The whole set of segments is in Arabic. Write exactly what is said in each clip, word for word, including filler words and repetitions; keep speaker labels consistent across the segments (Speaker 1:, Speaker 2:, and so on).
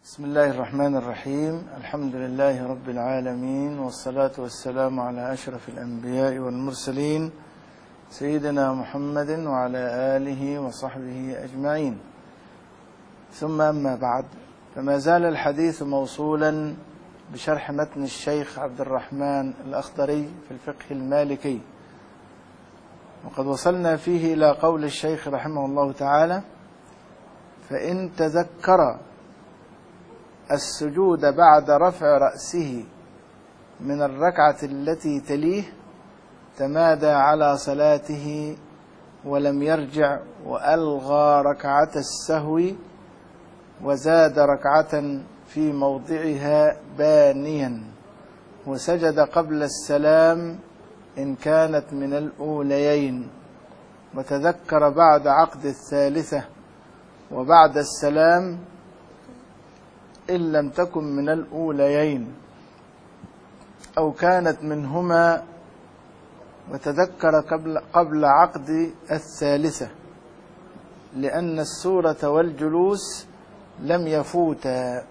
Speaker 1: بسم الله الرحمن الرحيم. الحمد لله رب العالمين، والصلاة والسلام على أشرف الأنبياء والمرسلين سيدنا محمد وعلى آله وصحبه أجمعين. ثم أما بعد، فما زال الحديث موصولا بشرح متن الشيخ عبد الرحمن الأخضري في الفقه المالكي، وقد وصلنا فيه إلى قول الشيخ رحمه الله تعالى: فإن تذكر السجود بعد رفع رأسه من الركعة التي تليه تمادى على صلاته ولم يرجع، وألغى ركعة السهو وزاد ركعة في موضعها بانيا، وسجد قبل السلام إن كانت من الأوليين، وتذكر بعد عقد الثالثة وبعد السلام إن لم تكن من الأوليين أو كانت منهما، وتذكر قبل, قبل عقد الثالثة، لأن السورة والجلوس لم يفوتا.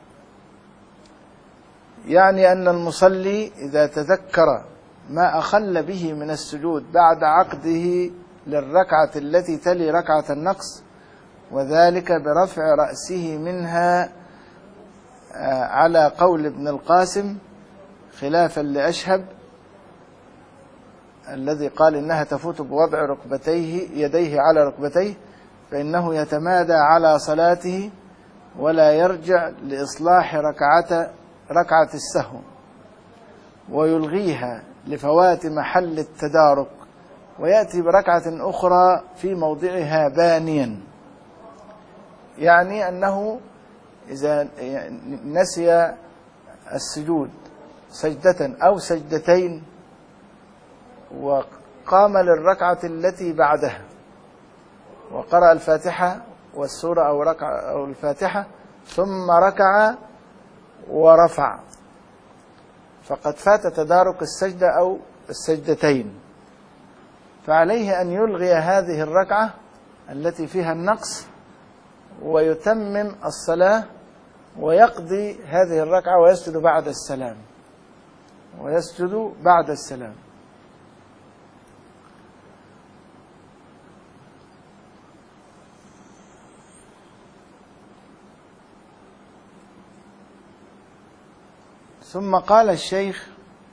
Speaker 1: يعني أن المصلي إذا تذكر ما أخل به من السجود بعد عقده للركعة التي تلي ركعة النقص، وذلك برفع رأسه منها على قول ابن القاسم خلافا لأشهب الذي قال إنها تفوت بوضع ركبتيه يديه على ركبتيه، فإنه يتمادى على صلاته ولا يرجع لإصلاح ركعة ركعة السهو، ويلغيها لفوات محل التدارك، ويأتي بركعة أخرى في موضعها بانيا. يعني أنه إذا نسي السجود سجدة أو سجدتين وقام للركعة التي بعدها وقرأ الفاتحة والسورة أو ركعة أو الفاتحة ثم ركع ورفع، فقد فات تدارك السجدة أو السجدتين، فعليه أن يلغي هذه الركعة التي فيها النقص ويتمم الصلاة ويقضي هذه الركعة ويسجد بعد السلام ويسجد بعد السلام. ثم قال الشيخ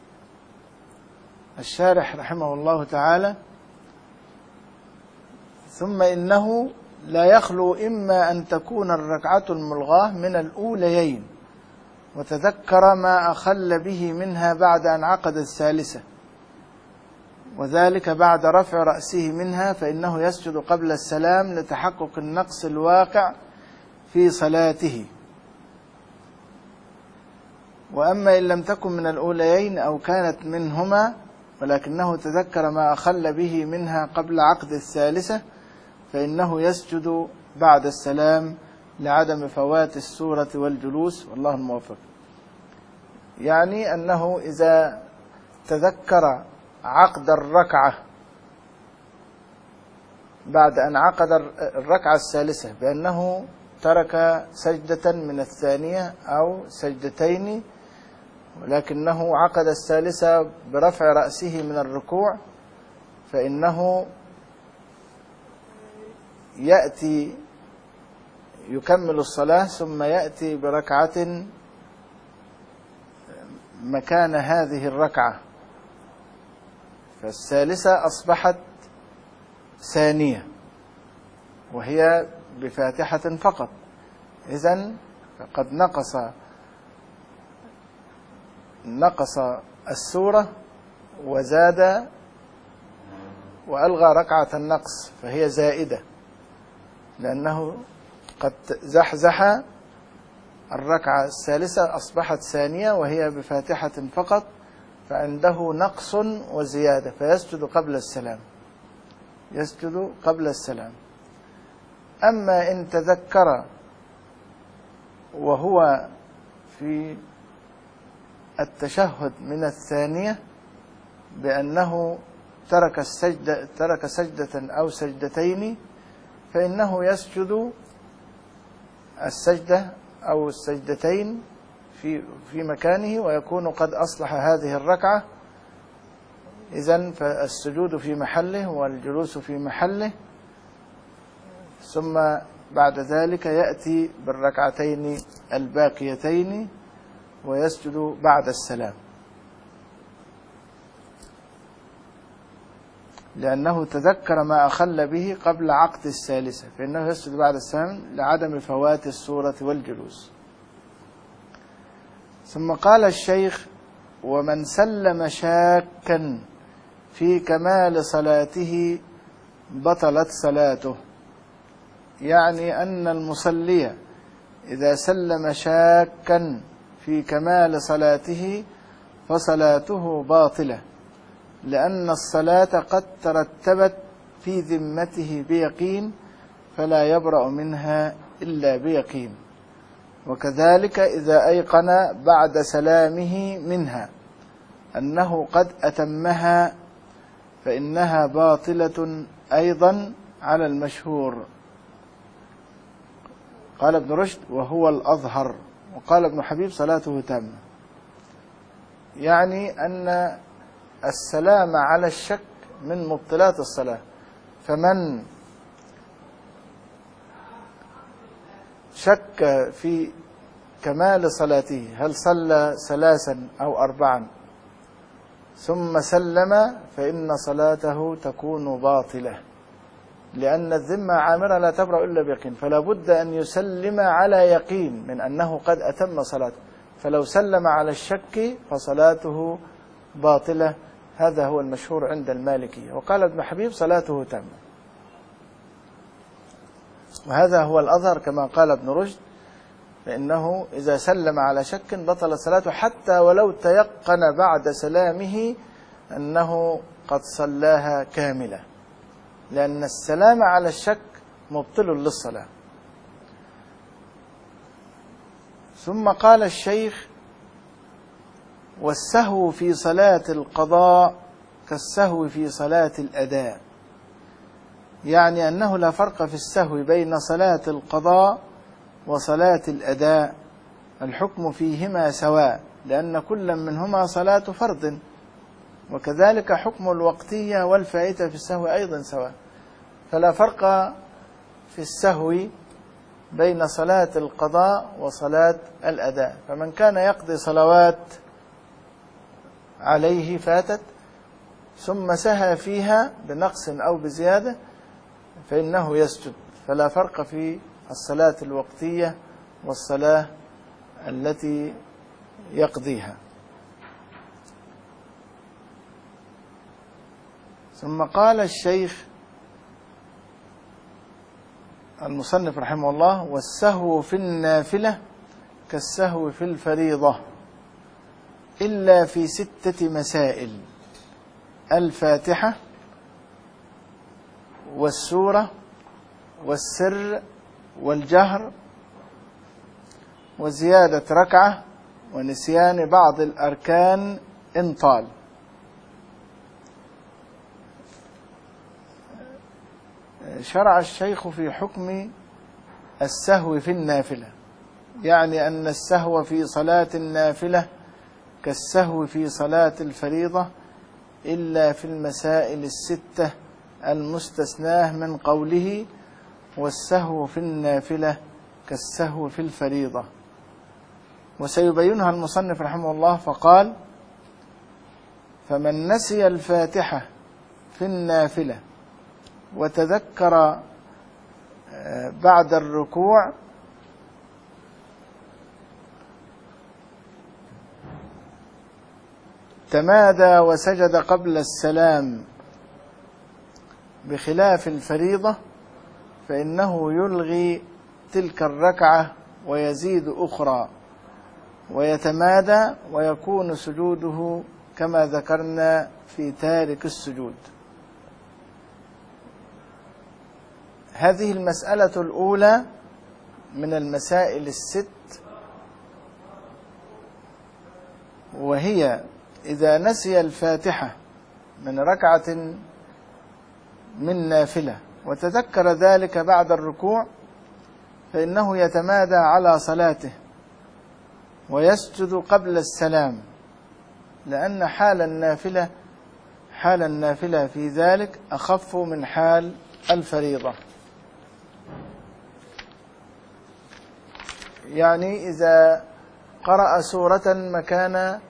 Speaker 1: الشارح رحمه الله تعالى: ثم إنه لا يخلو إما أن تكون الركعة الملغاة من الأوليين وتذكر ما أخل به منها بعد أن عقد الثالثة، وذلك بعد رفع رأسه منها، فإنه يسجد قبل السلام لتحقق النقص الواقع في صلاته. وأما إن لم تكن من الأوليين أو كانت منهما ولكنه تذكر ما أخل به منها قبل عقد الثالثة، فإنه يسجد بعد السلام لعدم فوات السورة والجلوس، والله الموفق. يعني أنه إذا تذكر عقد الركعة بعد أن عقد الركعة الثالثة بأنه ترك سجدة من الثانية أو سجدتين، ولكنه عقد الثالثة برفع رأسه من الركوع، فإنه يأتي يكمل الصلاة ثم يأتي بركعة مكان هذه الركعة، فالثالثة أصبحت ثانية وهي بفاتحة فقط. إذن فقد نقص نقص السورة وزاد وألغى ركعة النقص، فهي زائدة، لأنه قد زحزح الركعة الثالثة أصبحت ثانية وهي بفاتحة فقط، فعنده نقص وزيادة، فيسجد قبل السلام يسجد قبل السلام. أما إن تذكر وهو في التشهد من الثانية بأنه ترك السجدة ترك سجدة أو سجدتين، فإنه يسجد السجدة أو السجدتين في في مكانه ويكون قد أصلح هذه الركعة، إذن فالسجود في محله والجلوس في محله، ثم بعد ذلك يأتي بالركعتين الباقيتين ويسجد بعد السلام، لأنه تذكر ما أخل به قبل عقد الثالثة، فإنه يسجد بعد السلام لعدم فوات السورة والجلوس. ثم قال الشيخ: ومن سلم شاكا في كمال صلاته بطلت صلاته. يعني أن المصلي إذا سلم شاكا في كمال صلاته فصلاته باطلة، لأن الصلاة قد ترتبت في ذمته بيقين، فلا يبرأ منها إلا بيقين. وكذلك إذا أيقن بعد سلامه منها أنه قد أتمها فإنها باطلة أيضا على المشهور. قال ابن رشد: وهو الأظهر. وقال ابن حبيب: صلاته تامة. يعني أن السلام على الشك من مبطلات الصلاة، فمن شك في كمال صلاته هل صلى ثلاثا أو أربعا ثم سلم فإن صلاته تكون باطلة، لأن الذمة عامرة لا تبرأ إلا بيقين، فلا بد أن يسلم على يقين من أنه قد أتم صلاته، فلو سلم على الشك فصلاته باطلة. هذا هو المشهور عند المالكية. وقال ابن حبيب: صلاته تامة. وهذا هو الأظهر كما قال ابن رشد، فإنه إذا سلم على شك بطل صلاته، حتى ولو تيقن بعد سلامه أنه قد صلاها كاملة، لأن السلام على الشك مبطل للصلاة. ثم قال الشيخ: والسهو في صلاة القضاء كالسهو في صلاة الأداء. يعني أنه لا فرق في السهو بين صلاة القضاء وصلاة الأداء، الحكم فيهما سواء، لأن كل منهما صلاة فرض، وكذلك حكم الوقتية والفائتة في السهو أيضا سواء، فلا فرق في السهو بين صلاة القضاء وصلاة الأداء. فمن كان يقضي صلوات عليه فاتت ثم سهى فيها بنقص أو بزيادة فإنه يسجد، فلا فرق في الصلاة الوقتية والصلاة التي يقضيها. ثم قال الشيخ المصنف رحمه الله: والسهو في النافلة كالسهو في الفريضة، إلا في ستة مسائل: الفاتحة والسورة والسر والجهر وزيادة ركعة ونسيان بعض الأركان إن طال. شرع الشيخ في حكم السهو في النافلة، يعني أن السهو في صلاة النافلة كالسهو في صلاة الفريضة، إلا في المسائل الستة المستثناه من قوله: والسهو في النافلة كالسهو في الفريضة. وسيبينها المصنف رحمه الله، فقال: فمن نسي الفاتحة في النافلة وتذكر بعد الركوع تمادى وسجد قبل السلام بخلاف الفريضة، فإنه يلغي تلك الركعة ويزيد أخرى ويتمادى، ويكون سجوده كما ذكرنا في تارك السجود. هذه المسألة الأولى من المسائل الست، وهي إذا نسي الفاتحة من ركعة من نافلة وتذكر ذلك بعد الركوع، فإنه يتمادى على صلاته ويسجد قبل السلام، لأن حال النافلة حال النافلة في ذلك أخف من حال الفريضة. يعني إذا قرأ سورة مكان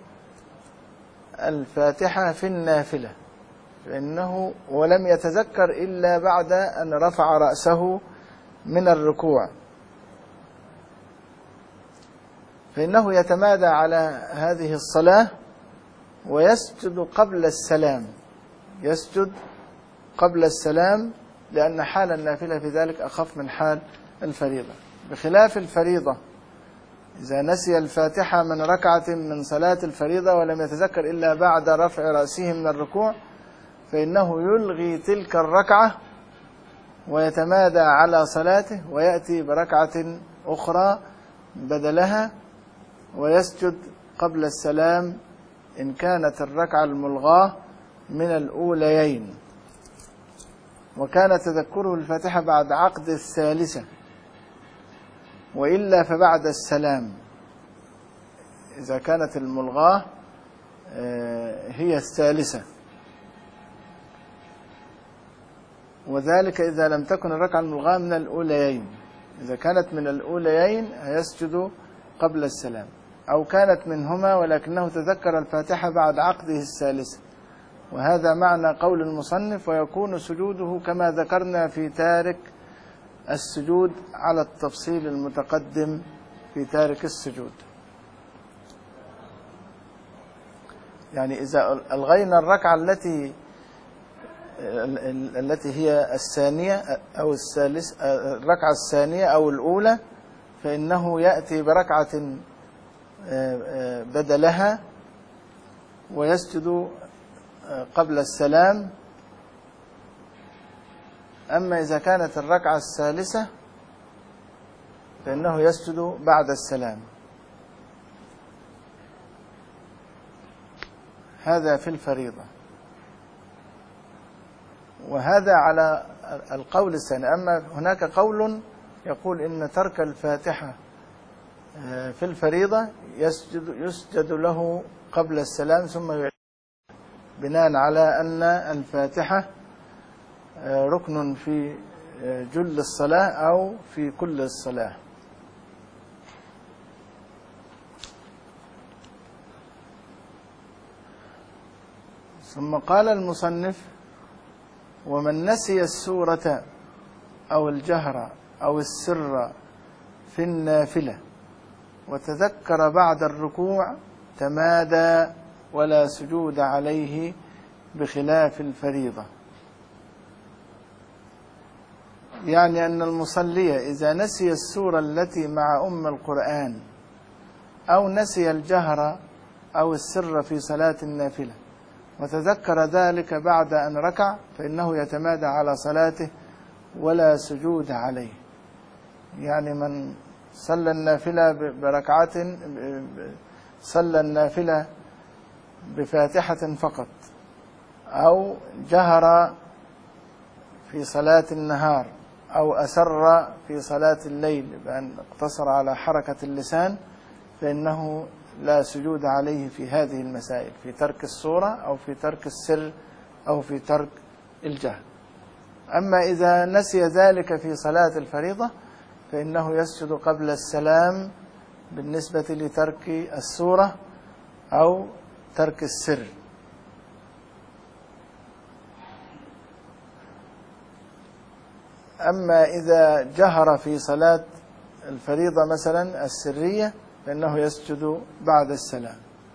Speaker 1: الفاتحة في النافلة فإنه ولم يتذكر إلا بعد أن رفع رأسه من الركوع، فإنه يتمادى على هذه الصلاة ويسجد قبل السلام يسجد قبل السلام لأن حال النافلة في ذلك أخف من حال الفريضة، بخلاف الفريضة إذا نسي الفاتحة من ركعة من صلاة الفريضة ولم يتذكر إلا بعد رفع رأسه من الركوع فإنه يلغي تلك الركعة ويتمادى على صلاته ويأتي بركعة أخرى بدلها ويسجد قبل السلام إن كانت الركعة الملغاة من الأوليين، وكان تذكره الفاتحة بعد عقد الثالثة، وإلا فبعد السلام إذا كانت الملغاة هي الثالثة، وذلك إذا لم تكن الركعة الملغاة من الأوليين. إذا كانت من الأوليين يسجد قبل السلام، أو كانت منهما ولكنه تذكر الفاتحة بعد عقده الثالثة، وهذا معنى قول المصنف ويكون سجوده كما ذكرنا في تارك السجود على التفصيل المتقدم في تارك السجود. يعني إذا ألغينا الركعة التي التي هي الثانية أو الثالث الركعة الثانية أو الأولى فإنه يأتي بركعة بدلها ويسجد قبل السلام. أما إذا كانت الركعة الثالثة فإنه يسجد بعد السلام. هذا في الفريضة، وهذا على القول الثاني. أما هناك قول يقول إن ترك الفاتحة في الفريضة يسجد, يسجد له قبل السلام ثم يعيد، بناء على أن الفاتحة ركن في جل الصلاة أو في كل الصلاة. ثم قال المصنف ومن نسي السورة أو الجهر أو السر في النافلة وتذكر بعد الركوع تمادى ولا سجود عليه بخلاف الفريضة. يعني أن المصلي إذا نسي السورة التي مع أم القرآن أو نسي الجهر أو السر في صلاة النافلة وتذكر ذلك بعد أن ركع فإنه يتمادى على صلاته ولا سجود عليه. يعني من صلى النافلة بركعة صلى النافلة بفاتحة فقط أو جهر في صلاة النهار أو أسر في صلاة الليل بأن اقتصر على حركة اللسان فإنه لا سجود عليه في هذه المسائل، في ترك السورة أو في ترك السر أو في ترك الجهر. أما إذا نسي ذلك في صلاة الفريضة فإنه يسجد قبل السلام بالنسبة لترك السورة أو ترك السر. أما إذا جهر في صلاة الفريضة مثلا السرية فإنه يسجد بعد السلام.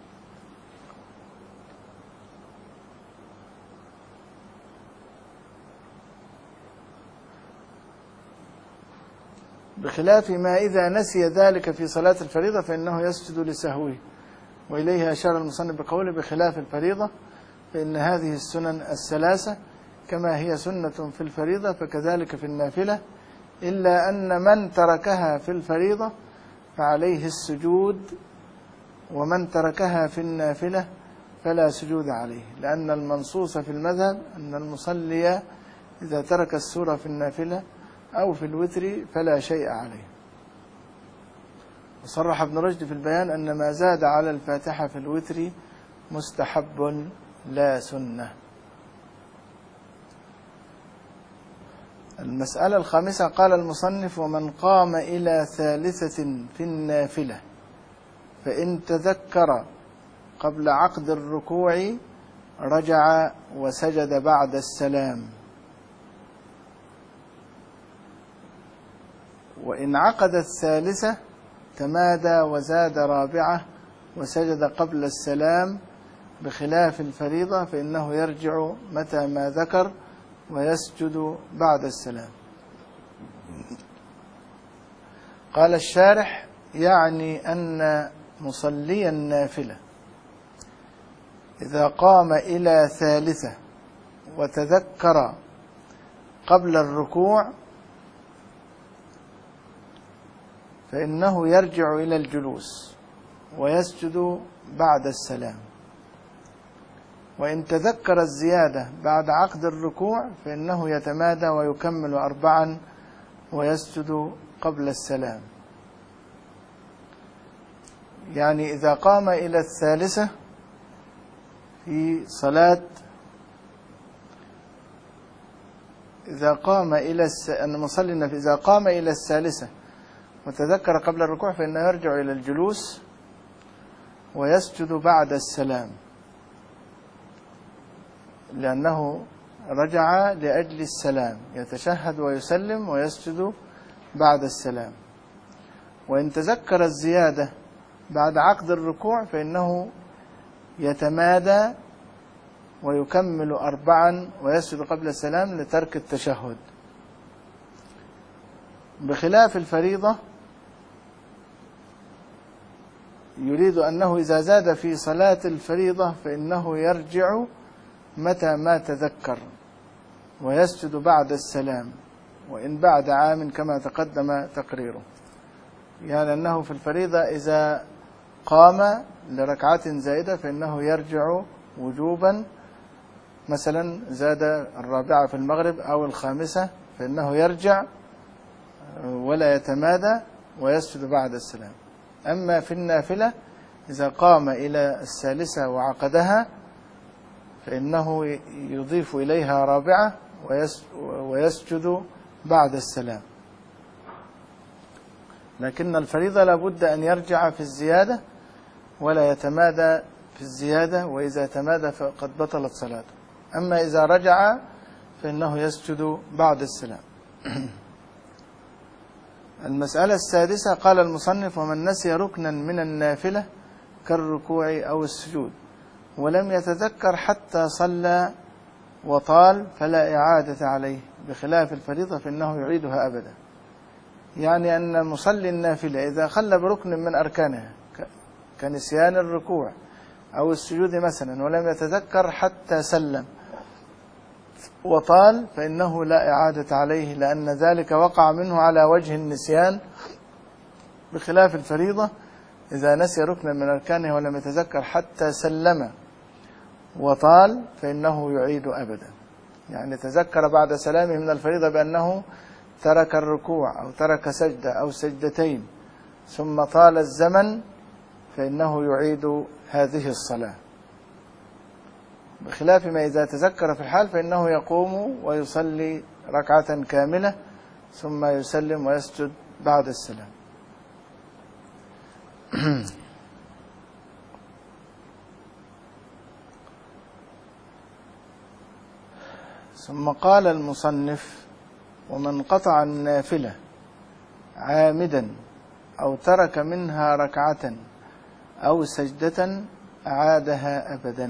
Speaker 1: بخلاف ما إذا نسي ذلك في صلاة الفريضة فإنه يسجد لسهوه، وإليه أشار المصنف بقوله بخلاف الفريضة، فإن هذه السنن الثلاثة كما هي سنة في الفريضة فكذلك في النافلة، إلا أن من تركها في الفريضة فعليه السجود، ومن تركها في النافلة فلا سجود عليه، لأن المنصوص في المذهب أن المصلي إذا ترك السورة في النافلة أو في الوتر فلا شيء عليه. وصرح ابن رشد في البيان أن ما زاد على الفاتحة في الوتر مستحب لا سنة. المسألة الخامسة قال المصنف: ومن قام إلى ثالثة في النافلة فإن تذكر قبل عقد الركوع رجع وسجد بعد السلام، وإن عقد الثالثة تمادى وزاد رابعة وسجد قبل السلام، بخلاف الفريضة فإنه يرجع متى ما ذكر ويسجد بعد السلام. قال الشارح: يعني أن مصلي النافلة إذا قام إلى ثالثة وتذكر قبل الركوع فإنه يرجع إلى الجلوس ويسجد بعد السلام، وإن تذكر الزيادة بعد عقد الركوع فإنه يتمادى ويكمل أربعا ويسجد قبل السلام. يعني إذا قام إلى الثالثة في صلاة إذا قام إلى الس... أن مصلي إذا قام إلى الثالثة وتذكر قبل الركوع فإنه يرجع إلى الجلوس ويسجد بعد السلام، لأنه رجع لأجل السلام، يتشهد ويسلم ويسجد بعد السلام. وإن تذكر الزيادة بعد عقد الركوع فإنه يتمادى ويكمل أربعا ويسجد قبل السلام لترك التشهد، بخلاف الفريضة. يريد أنه إذا زاد في صلاة الفريضة فإنه يرجع متى ما تذكر ويسجد بعد السلام، وإن بعد عام كما تقدم تقريره. يعني أنه في الفريضة إذا قام لركعة زائدة فإنه يرجع وجوبا، مثلا زاد الرابعة في المغرب أو الخامسة فإنه يرجع ولا يتمادى ويسجد بعد السلام. أما في النافلة إذا قام إلى الثالثة وعقدها فإنه يضيف إليها رابعة ويسجد بعد السلام. لكن الفريضة لابد أن يرجع في الزيادة ولا يتمادى في الزيادة، وإذا تمادى فقد بطلت صلاته. أما إذا رجع فإنه يسجد بعد السلام. المسألة السادسة قال المصنف: ومن نسي ركنا من النافلة كالركوع أو السجود ولم يتذكر حتى صلى وطال فلا إعادة عليه، بخلاف الفريضة فإنه يعيدها أبدا. يعني أن مصلي النافلة إذا خل بركن من أركانها كنسيان الركوع أو السجود مثلا ولم يتذكر حتى سلم وطال فإنه لا إعادة عليه، لأن ذلك وقع منه على وجه النسيان، بخلاف الفريضة إذا نسي ركنا من أركانه ولم يتذكر حتى سلم وطال فإنه يعيد أبدا. يعني تذكر بعد سلامه من الفريضة بأنه ترك الركوع أو ترك سجدة أو سجدتين ثم طال الزمن فإنه يعيد هذه الصلاة، بخلاف ما إذا تذكر في الحال فإنه يقوم ويصلي ركعة كاملة ثم يسلم ويسجد بعد السلام. ثم قال المصنف: ومن قطع النافلة عامدا أو ترك منها ركعة أو سجدة أعادها أبدا.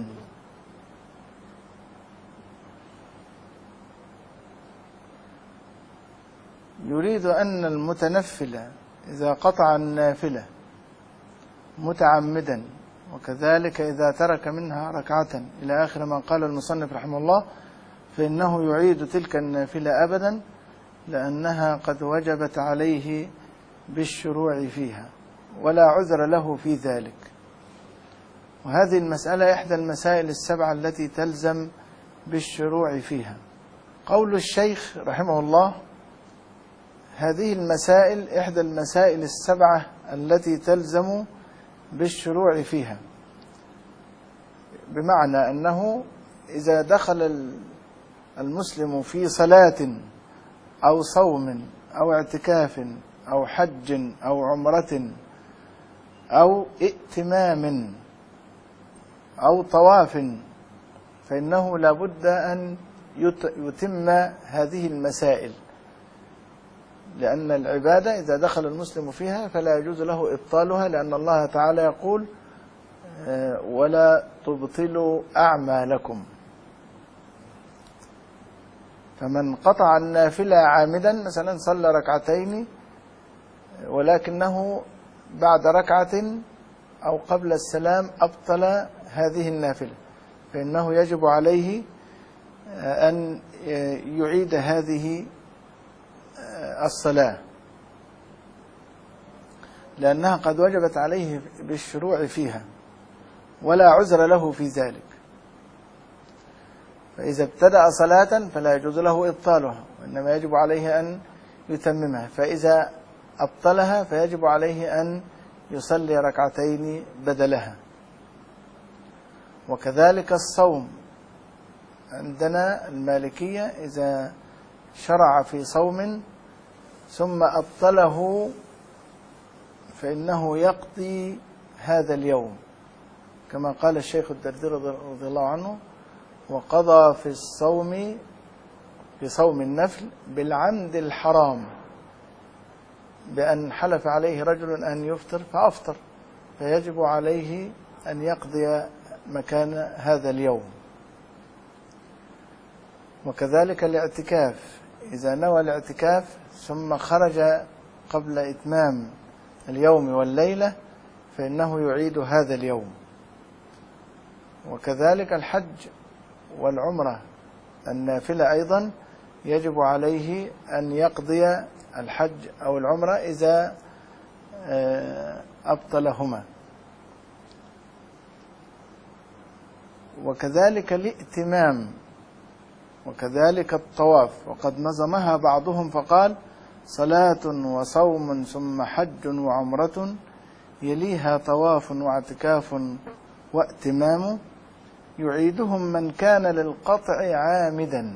Speaker 1: يريد أن المتنفل إذا قطع النافلة متعمدا وكذلك إذا ترك منها ركعة إلى آخر ما قال المصنف رحمه الله فإنه يعيد تلك النافلة أبدا، لأنها قد وجبت عليه بالشروع فيها ولا عذر له في ذلك. وهذه المسألة إحدى المسائل السبعة التي تلزم بالشروع فيها. قول الشيخ رحمه الله: هذه المسائل إحدى المسائل السبعة التي تلزم بالشروع فيها، بمعنى أنه إذا دخل المسلم في صلاة أو صوم أو اعتكاف أو حج أو عمرة أو ائتمام أو طواف، فإنه لا بد أن يتم هذه المسائل، لأن العبادة إذا دخل المسلم فيها فلا يجوز له إبطالها، لأن الله تعالى يقول ولا تبطلوا أعمالكم. فمن قطع النافلة عامدا، مثلا صلى ركعتين ولكنه بعد ركعة أو قبل السلام أبطل هذه النافلة، فإنه يجب عليه أن يعيد هذه الصلاة، لأنها قد وجبت عليه بالشروع فيها ولا عذر له في ذلك. فإذا ابتدأ صلاة فلا يجوز له إبطالها، وإنما يجب عليه أن يتممها، فإذا أبطلها فيجب عليه أن يصلي ركعتين بدلها. وكذلك الصوم عندنا المالكية، إذا شرع في صوم ثم أبطله فإنه يقضي هذا اليوم، كما قال الشيخ الدردير رضي الله عنه: وقضى في الصوم في صوم النفل بالعمد الحرام، بأن حلف عليه رجل أن يفطر فأفطر، فيجب عليه أن يقضي مكان هذا اليوم. وكذلك الاعتكاف، إذا نوى الاعتكاف ثم خرج قبل إتمام اليوم والليلة فإنه يعيد هذا اليوم. وكذلك الحج والعمرة النافلة أيضا يجب عليه أن يقضي الحج أو العمرة إذا أبطلهما. وكذلك الائتمام، وكذلك الطواف، وقد نظمها بعضهم فقال: صلاة وصوم ثم حج وعمرة يليها طواف واعتكاف وائتمام، يعيدهم من كان للقطع عامدا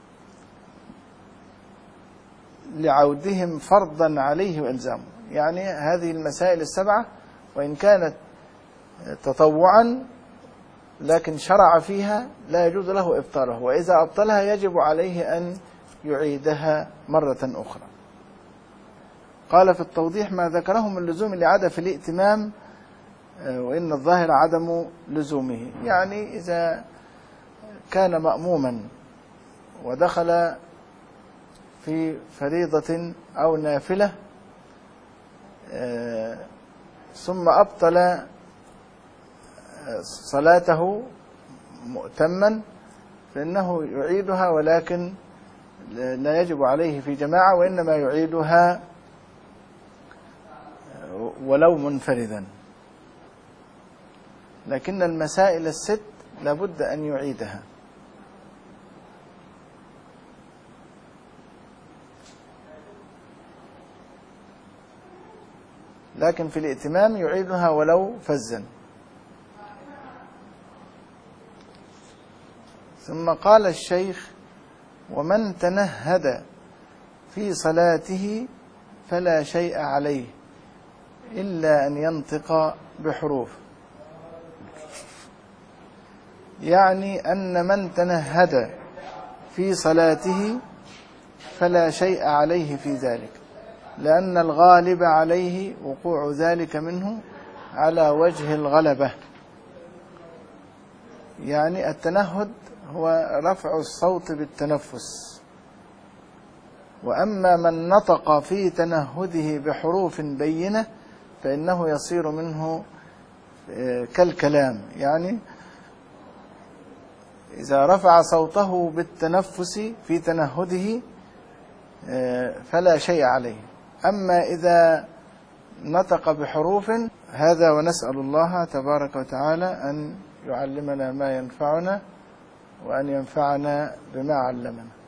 Speaker 1: لعودهم فرضا عليه وإلزامه. يعني هذه المسائل السبعة وإن كانت تطوعا لكن شرع فيها لا يجوز له إبطالها، وإذا أبطلها يجب عليه أن يعيدها مرة أخرى. قال في التوضيح: ما ذكره من لزوم الإعادة في الائتمام وإن الظاهر عدم لزومه. يعني إذا كان مأموما ودخل في فريضة أو نافلة ثم أبطل صلاته مؤتما فإنه يعيدها، ولكن لا يجب عليه في جماعة، وإنما يعيدها ولو منفردا. لكن المسائل الست لابد أن يعيدها. لكن في الائتمام يعيدها ولو فزا. ثم قال الشيخ: ومن تنهد في صلاته فلا شيء عليه إلا أن ينطق بحروف. يعني أن من تنهد في صلاته فلا شيء عليه في ذلك، لأن الغالب عليه وقوع ذلك منه على وجه الغلبة. يعني التنهد هو رفع الصوت بالتنفس، وأما من نطق في تنهده بحروف بينة فإنه يصير منه كالكلام. يعني إذا رفع صوته بالتنفس في تنهده فلا شيء عليه. أما إذا نطق بحروف هذا، ونسأل الله تبارك وتعالى أن يعلمنا ما ينفعنا وأن ينفعنا بما علمنا.